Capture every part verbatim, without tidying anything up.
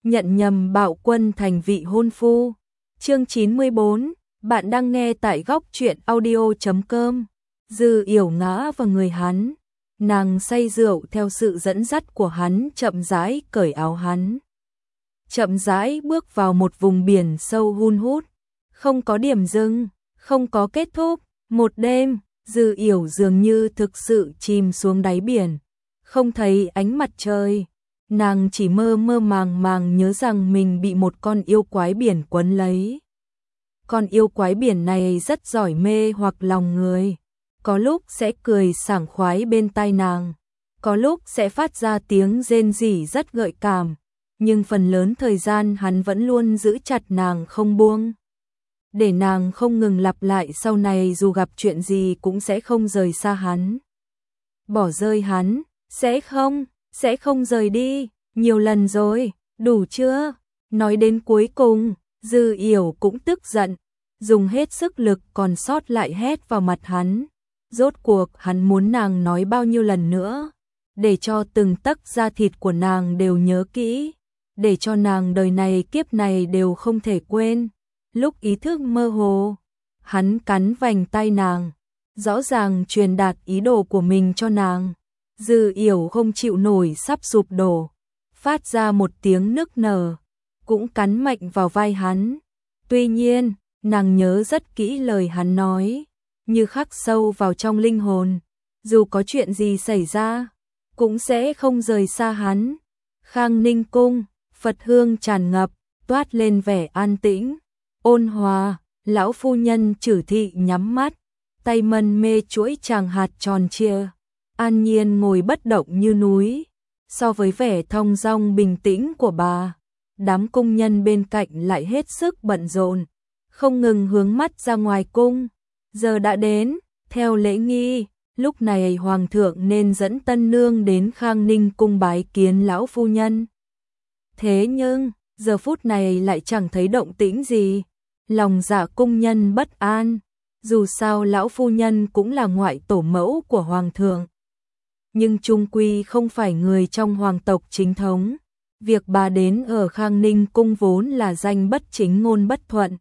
nhận nhầm Bạo Quân thành vị hôn phu. Chương chín mươi bốn, bạn đang nghe tại góc truyện audio chấm com. Dư Yểu ngã vào người hắn, nàng say rượu theo sự dẫn dắt của hắn chậm rãi cởi áo hắn. Chậm rãi bước vào một vùng biển sâu hun hút, không có điểm dừng, không có kết thúc. Một đêm, Dư Yểu dường như thực sự chìm xuống đáy biển, không thấy ánh mặt trời. Nàng chỉ mơ mơ màng màng nhớ rằng mình bị một con yêu quái biển quấn lấy. Con yêu quái biển này rất giỏi mê hoặc lòng người, có lúc sẽ cười sảng khoái bên tai nàng, có lúc sẽ phát ra tiếng rên rỉ rất gợi cảm, nhưng phần lớn thời gian hắn vẫn luôn giữ chặt nàng không buông, để nàng không ngừng lặp lại sau này dù gặp chuyện gì cũng sẽ không rời xa hắn. Bỏ rơi hắn, sẽ không, sẽ không rời đi, nhiều lần rồi, đủ chưa? Nói đến cuối cùng, Dư Yểu cũng tức giận, dùng hết sức lực còn sót lại hét vào mặt hắn. Rốt cuộc hắn muốn nàng nói bao nhiêu lần nữa, để cho từng tấc da thịt của nàng đều nhớ kỹ, để cho nàng đời này kiếp này đều không thể quên. Lúc ý thức mơ hồ, hắn cắn vành tay nàng, rõ ràng truyền đạt ý đồ của mình cho nàng. Dư Yểu không chịu nổi sắp sụp đổ, phát ra một tiếng nức nở, cũng cắn mạnh vào vai hắn. Tuy nhiên, nàng nhớ rất kỹ lời hắn nói, như khắc sâu vào trong linh hồn, dù có chuyện gì xảy ra, cũng sẽ không rời xa hắn. Khang Ninh cung, Phật hương tràn ngập, toát lên vẻ an tĩnh, ôn hòa. Lão phu nhân Trử Thị nhắm mắt, tay mân mê chuỗi tràng hạt tròn trịa, an nhiên ngồi bất động như núi. So với vẻ thong dong bình tĩnh của bà, đám cung nhân bên cạnh lại hết sức bận rộn, không ngừng hướng mắt ra ngoài cung. Giờ đã đến, theo lễ nghi, lúc này hoàng thượng nên dẫn tân nương đến Khang Ninh cung bái kiến lão phu nhân. Thế nhưng, giờ phút này lại chẳng thấy động tĩnh gì, lòng dạ cung nhân bất an, dù sao lão phu nhân cũng là ngoại tổ mẫu của hoàng thượng, nhưng chung quy không phải người trong hoàng tộc chính thống. Việc bà đến ở Khang Ninh cung vốn là danh bất chính ngôn bất thuận.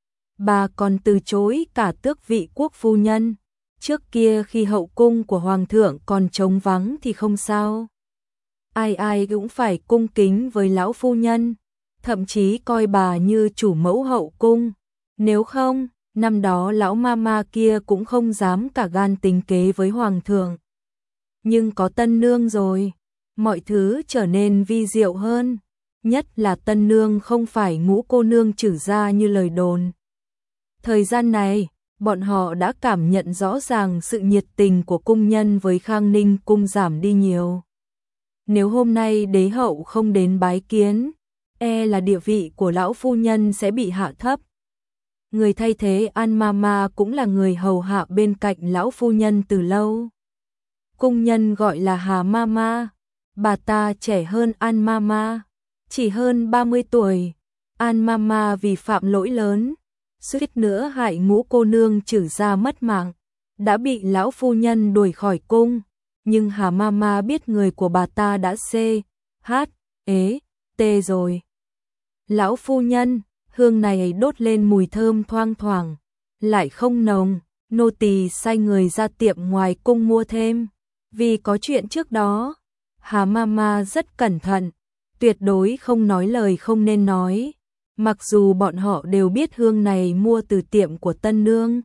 Bà còn từ chối cả tước vị quốc phu nhân. Trước kia khi hậu cung của hoàng thượng còn trống vắng thì không sao, ai ai cũng phải cung kính với lão phu nhân, thậm chí coi bà như chủ mẫu hậu cung. Nếu không, năm đó lão mama kia cũng không dám cả gan tính kế với hoàng thượng. Nhưng có tân nương rồi, mọi thứ trở nên vi diệu hơn, nhất là tân nương không phải ngũ cô nương Trử gia như lời đồn. Thời gian này, bọn họ đã cảm nhận rõ ràng sự nhiệt tình của cung nhân với Khang Ninh cung giảm đi nhiều. Nếu hôm nay đế hậu không đến bái kiến, e là địa vị của lão phu nhân sẽ bị hạ thấp. Người thay thế An Mama cũng là người hầu hạ bên cạnh lão phu nhân từ lâu. Cung nhân gọi là Hà Mama, bà ta trẻ hơn An Mama, chỉ hơn ba mươi tuổi. An Mama vì phạm lỗi lớn, suýt nữa hại ngũ cô nương Trử gia mất mạng, đã bị lão phu nhân đuổi khỏi cung. Nhưng Hà Mama biết người của bà ta đã xê, hát, ế, tê rồi. Lão phu nhân, hương này đốt lên mùi thơm thoang thoảng, lại không nồng, nô tỳ sai người ra tiệm ngoài cung mua thêm. Vì có chuyện trước đó, Hà Mama rất cẩn thận, tuyệt đối không nói lời không nên nói, mặc dù bọn họ đều biết hương này mua từ tiệm của tân nương.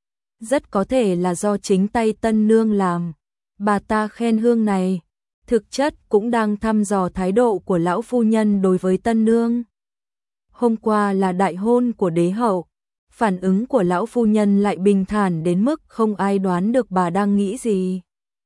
Rất có thể là do chính tay tân nương làm. Bà ta khen hương này, thực chất cũng đang thăm dò thái độ của lão phu nhân đối với tân nương. Hôm qua là đại hôn của đế hậu, phản ứng của lão phu nhân lại bình thản đến mức không ai đoán được bà đang nghĩ gì.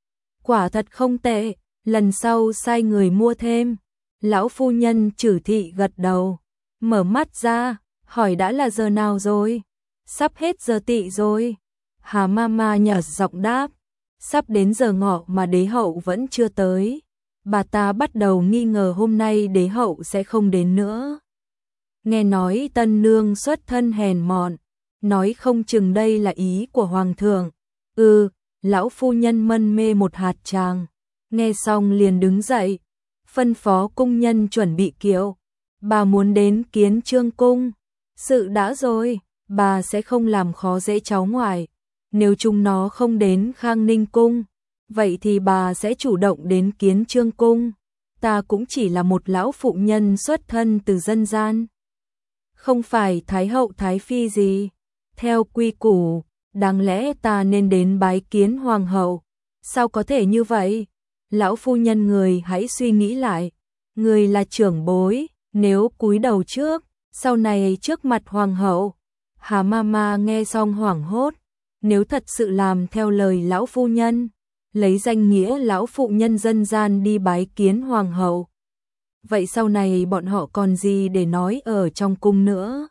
Quả thật không tệ, lần sau sai người mua thêm. Lão phu nhân Trử Thị gật đầu, mở mắt ra, hỏi đã là giờ nào rồi? Sắp hết giờ tỵ rồi. Hà Mama nhỏ giọng đáp, sắp đến giờ ngọ mà đế hậu vẫn chưa tới. Bà ta bắt đầu nghi ngờ hôm nay đế hậu sẽ không đến nữa. Nghe nói tân nương xuất thân hèn mọn, nói không chừng đây là ý của hoàng thượng. Ừ, lão phu nhân mân mê một hạt tràng, nghe xong liền đứng dậy, phân phó cung nhân chuẩn bị kiệu, bà muốn đến Kiến Chương cung. Sự đã rồi, bà sẽ không làm khó dễ cháu ngoại. Nếu chúng nó không đến Khang Ninh cung, vậy thì bà sẽ chủ động đến Kiến Chương cung. Ta cũng chỉ là một lão phụ nhân xuất thân từ dân gian, không phải thái hậu thái phi gì. Theo quy củ, đáng lẽ ta nên đến bái kiến hoàng hậu. Sao có thể như vậy? Lão phu nhân, người hãy suy nghĩ lại. Người là trưởng bối, nếu cúi đầu trước, sau này trước mặt hoàng hậu. Hà Mama nghe xong hoảng hốt. Nếu thật sự làm theo lời lão phu nhân, lấy danh nghĩa lão phụ nhân dân gian đi bái kiến hoàng hậu, vậy sau này bọn họ còn gì để nói ở trong cung nữa?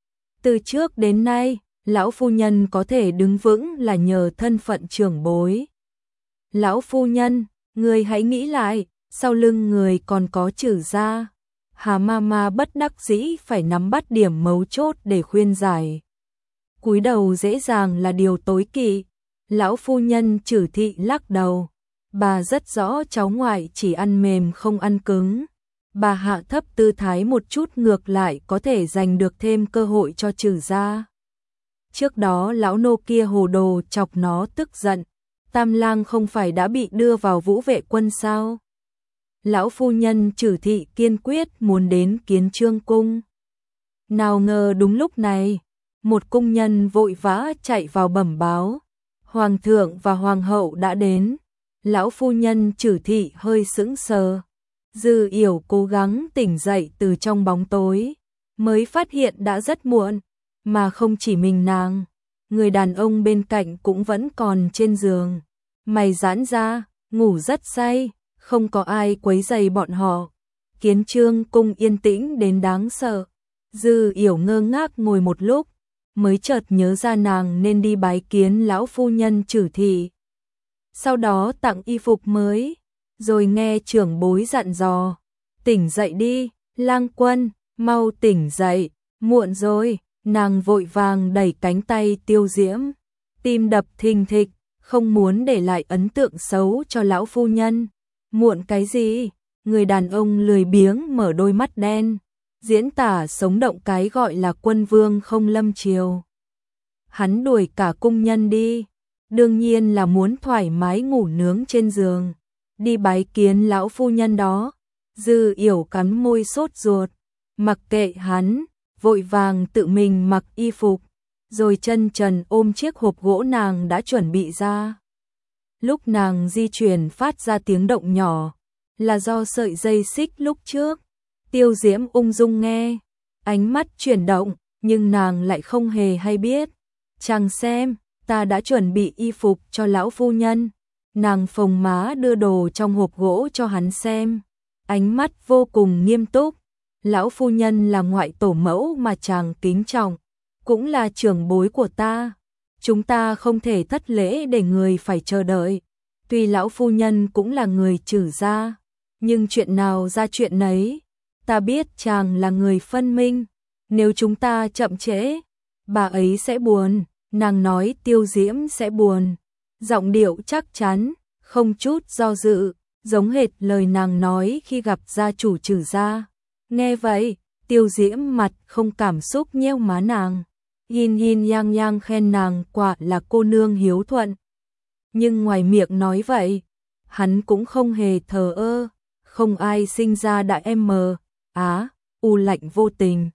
Từ trước đến nay, lão phu nhân có thể đứng vững là nhờ thân phận trưởng bối. Lão phu nhân, người hãy nghĩ lại, sau lưng người còn có Trử gia. Hà Mama bất đắc dĩ phải nắm bắt điểm mấu chốt để khuyên giải. Cúi đầu dễ dàng là điều tối kỵ. Lão phu nhân Trử thị lắc đầu. Bà rất rõ cháu ngoại chỉ ăn mềm không ăn cứng. Bà hạ thấp tư thái một chút, ngược lại có thể giành được thêm cơ hội cho Trử gia. Trước đó lão nô kia hồ đồ chọc nó tức giận. Tam lang không phải đã bị đưa vào Vũ Vệ quân sao? Lão phu nhân Trử thị kiên quyết muốn đến Kiến Chương cung. Nào ngờ đúng lúc này, một cung nhân vội vã chạy vào bẩm báo. Hoàng thượng và hoàng hậu đã đến. Lão phu nhân Trử thị hơi sững sờ. Dư Yểu cố gắng tỉnh dậy từ trong bóng tối, mới phát hiện đã rất muộn, mà không chỉ mình nàng, người đàn ông bên cạnh cũng vẫn còn trên giường, mày giãn ra, ngủ rất say, không có ai quấy rầy bọn họ. Kiến Chương cung yên tĩnh đến đáng sợ. Dư Yểu ngơ ngác ngồi một lúc, mới chợt nhớ ra nàng nên đi bái kiến lão phu nhân Trử thị. Sau đó tặng y phục mới, rồi nghe trưởng bối dặn dò, tỉnh dậy đi, Lang Quân, mau tỉnh dậy, muộn rồi. Nàng vội vàng đẩy cánh tay Tiêu Diễm, tim đập thình thịch, không muốn để lại ấn tượng xấu cho lão phu nhân. Muộn cái gì? Người đàn ông lười biếng mở đôi mắt đen, diễn tả sống động cái gọi là quân vương không lâm triều. Hắn đuổi cả cung nhân đi, đương nhiên là muốn thoải mái ngủ nướng trên giường. Đi bái kiến lão phu nhân đó. Dư Yểu cắn môi sốt ruột, mặc kệ hắn, vội vàng tự mình mặc y phục, rồi chân trần ôm chiếc hộp gỗ nàng đã chuẩn bị ra. Lúc nàng di chuyển phát ra tiếng động nhỏ, là do sợi dây xích lúc trước. Tiêu Diễm ung dung nghe, ánh mắt chuyển động, nhưng nàng lại không hề hay biết. Chàng xem, ta đã chuẩn bị y phục cho lão phu nhân. Nàng phồng má đưa đồ trong hộp gỗ cho hắn xem, ánh mắt vô cùng nghiêm túc. Lão phu nhân là ngoại tổ mẫu mà chàng kính trọng, cũng là trưởng bối của ta. Chúng ta không thể thất lễ để người phải chờ đợi. Tuy lão phu nhân cũng là người Trử gia, nhưng chuyện nào ra chuyện nấy. Ta biết chàng là người phân minh, nếu chúng ta chậm trễ, bà ấy sẽ buồn. Nàng nói Tiêu Diễm sẽ buồn, giọng điệu chắc chắn, không chút do dự, giống hệt lời nàng nói khi gặp gia chủ Trử gia. Nghe vậy, Tiêu Diễm mặt không cảm xúc nheo má nàng, yin yin yang yang khen nàng quả là cô nương hiếu thuận. Nhưng ngoài miệng nói vậy, hắn cũng không hề thờ ơ. Không ai sinh ra đại em mờ, á, u lạnh vô tình.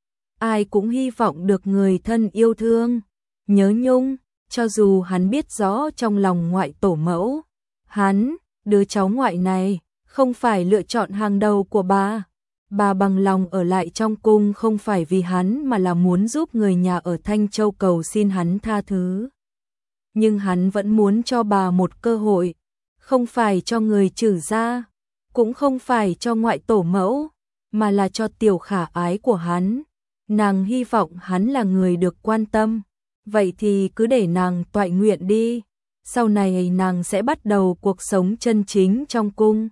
Ai cũng hy vọng được người thân yêu thương, nhớ nhung, cho dù hắn biết rõ trong lòng ngoại tổ mẫu, hắn, đứa cháu ngoại này, không phải lựa chọn hàng đầu của bà. Bà bằng lòng ở lại trong cung không phải vì hắn mà là muốn giúp người nhà ở Thanh Châu cầu xin hắn tha thứ. Nhưng hắn vẫn muốn cho bà một cơ hội, không phải cho người Trử gia, cũng không phải cho ngoại tổ mẫu, mà là cho tiểu khả ái của hắn. Nàng hy vọng hắn là người được quan tâm, vậy thì cứ để nàng toại nguyện đi, sau này nàng sẽ bắt đầu cuộc sống chân chính trong cung.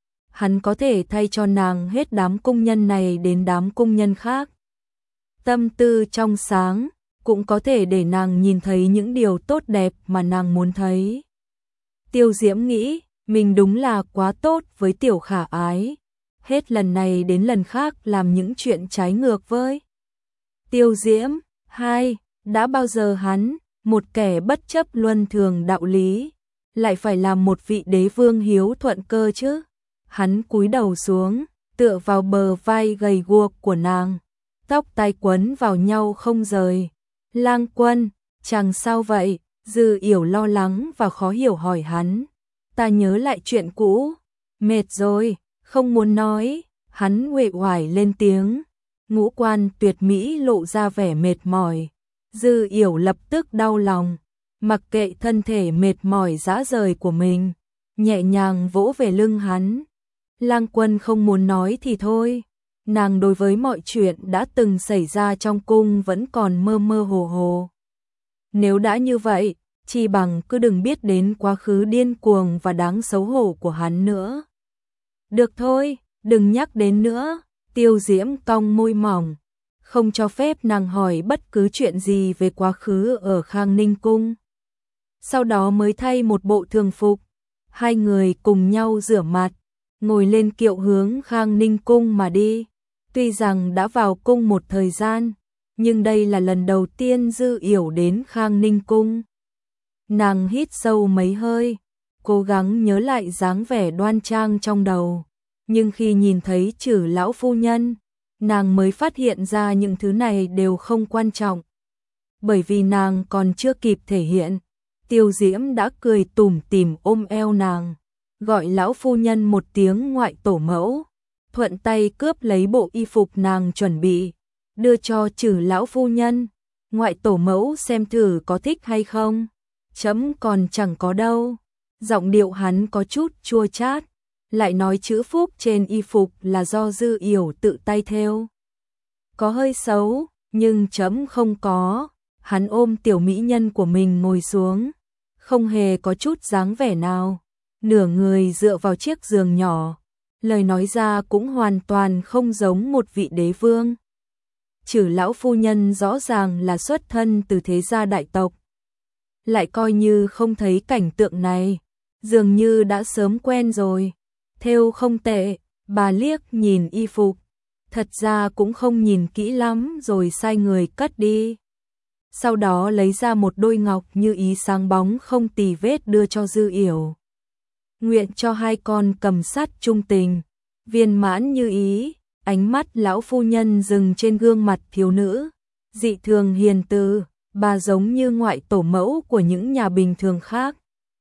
Hắn có thể thay cho nàng hết đám cung nhân này đến đám cung nhân khác. Tâm tư trong sáng, cũng có thể để nàng nhìn thấy những điều tốt đẹp mà nàng muốn thấy. Tiêu Diễm nghĩ, mình đúng là quá tốt với tiểu khả ái. hết lần này đến lần khác làm những chuyện trái ngược với Tiêu Diễm. Hai, đã bao giờ hắn, một kẻ bất chấp luân thường đạo lý, lại phải làm một vị đế vương hiếu thuận cơ chứ? Hắn cúi đầu xuống, tựa vào bờ vai gầy guộc của nàng, tóc tai quấn vào nhau không rời. Lang Quân, chàng sao vậy? Dư Yểu lo lắng và khó hiểu hỏi hắn. Ta nhớ lại chuyện cũ, mệt rồi, không muốn nói. Hắn uể oải lên tiếng, ngũ quan tuyệt mỹ lộ ra vẻ mệt mỏi. Dư Yểu lập tức đau lòng, mặc kệ thân thể mệt mỏi rã rời của mình, nhẹ nhàng vỗ về lưng hắn. Lang Quân không muốn nói thì thôi, nàng đối với mọi chuyện đã từng xảy ra trong cung vẫn còn mơ mơ hồ hồ. Nếu đã như vậy, chi bằng cứ đừng biết đến quá khứ điên cuồng và đáng xấu hổ của hắn nữa. Được thôi, đừng nhắc đến nữa. Tiêu Diễm cong môi mỏng, không cho phép nàng hỏi bất cứ chuyện gì về quá khứ ở Khang Ninh Cung. Sau đó mới thay một bộ thường phục, hai người cùng nhau rửa mặt, ngồi lên kiệu hướng Khang Ninh Cung mà đi. Tuy rằng đã vào cung một thời gian, nhưng đây là lần đầu tiên Dư Yểu đến Khang Ninh Cung. Nàng hít sâu mấy hơi, cố gắng nhớ lại dáng vẻ đoan trang trong đầu. Nhưng khi nhìn thấy Trử lão phu nhân, nàng mới phát hiện ra những thứ này đều không quan trọng. Bởi vì nàng còn chưa kịp thể hiện, Tiêu Diễm đã cười tủm tỉm ôm eo nàng, gọi lão phu nhân một tiếng ngoại tổ mẫu, thuận tay cướp lấy bộ y phục nàng chuẩn bị, đưa cho Trử lão phu nhân. Ngoại tổ mẫu xem thử có thích hay không? Chấm còn chẳng có đâu. Giọng điệu hắn có chút chua chát, lại nói chữ phúc trên y phục là do Dư Yểu tự tay thêu. Có hơi xấu, nhưng chấm không có. Hắn ôm tiểu mỹ nhân của mình ngồi xuống, không hề có chút dáng vẻ nào, nửa người dựa vào chiếc giường nhỏ, lời nói ra cũng hoàn toàn không giống một vị đế vương. Trử lão phu nhân rõ ràng là xuất thân từ thế gia đại tộc, lại coi như không thấy cảnh tượng này, dường như đã sớm quen rồi. Thêu không tệ, bà liếc nhìn y phục, thật ra cũng không nhìn kỹ lắm rồi sai người cất đi. Sau đó lấy ra một đôi ngọc như ý sáng bóng không tì vết đưa cho Dư Yểu. Nguyện cho hai con cầm sắt trung tình, viên mãn như ý. Ánh mắt lão phu nhân dừng trên gương mặt thiếu nữ, dị thường hiền từ, bà giống như ngoại tổ mẫu của những nhà bình thường khác.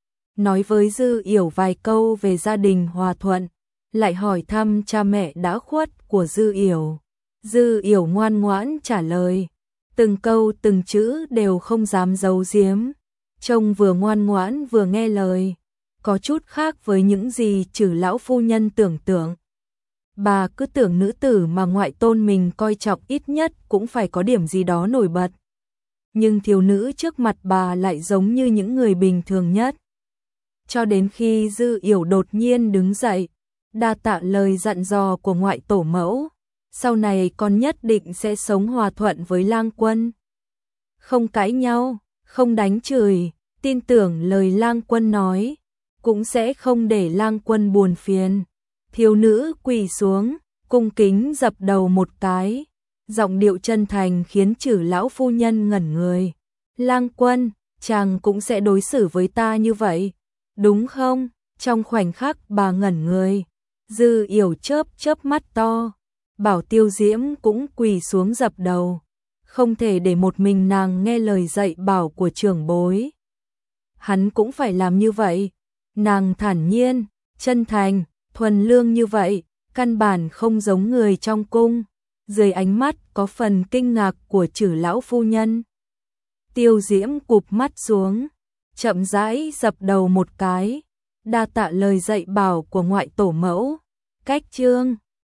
Nói với Dư Yểu vài câu về gia đình hòa thuận, lại hỏi thăm cha mẹ đã khuất của Dư Yểu. Dư Yểu ngoan ngoãn trả lời, từng câu từng chữ đều không dám giấu giếm, trông vừa ngoan ngoãn vừa nghe lời, có chút khác với những gì Trử lão phu nhân tưởng tượng. Bà cứ tưởng nữ tử mà ngoại tôn mình coi trọng ít nhất cũng phải có điểm gì đó nổi bật. Nhưng thiếu nữ trước mặt bà lại giống như những người bình thường nhất. Cho đến khi Dư Yểu đột nhiên đứng dậy, đa tạ lời dặn dò của ngoại tổ mẫu, sau này con nhất định sẽ sống hòa thuận với Lang Quân. Không cãi nhau, không đánh chửi, tin tưởng lời Lang Quân nói, cũng sẽ không để Lang Quân buồn phiền. Thiếu nữ quỳ xuống, cung kính dập đầu một cái, giọng điệu chân thành khiến Trử lão phu nhân ngẩn người. Lang Quân, chàng cũng sẽ đối xử với ta như vậy, đúng không? Trong khoảnh khắc bà ngẩn người, Dư Yểu chớp chớp mắt to, bảo Tiêu Diễm cũng quỳ xuống dập đầu, không thể để một mình nàng nghe lời dạy bảo của trưởng bối. Hắn cũng phải làm như vậy. Nàng thản nhiên, chân thành, thuần lương như vậy, căn bản không giống người trong cung. Dưới ánh mắt có phần kinh ngạc của Trử lão phu nhân, Tiêu Diễm cụp mắt xuống, chậm rãi dập đầu một cái, đa tạ lời dạy bảo của ngoại tổ mẫu. Cách chương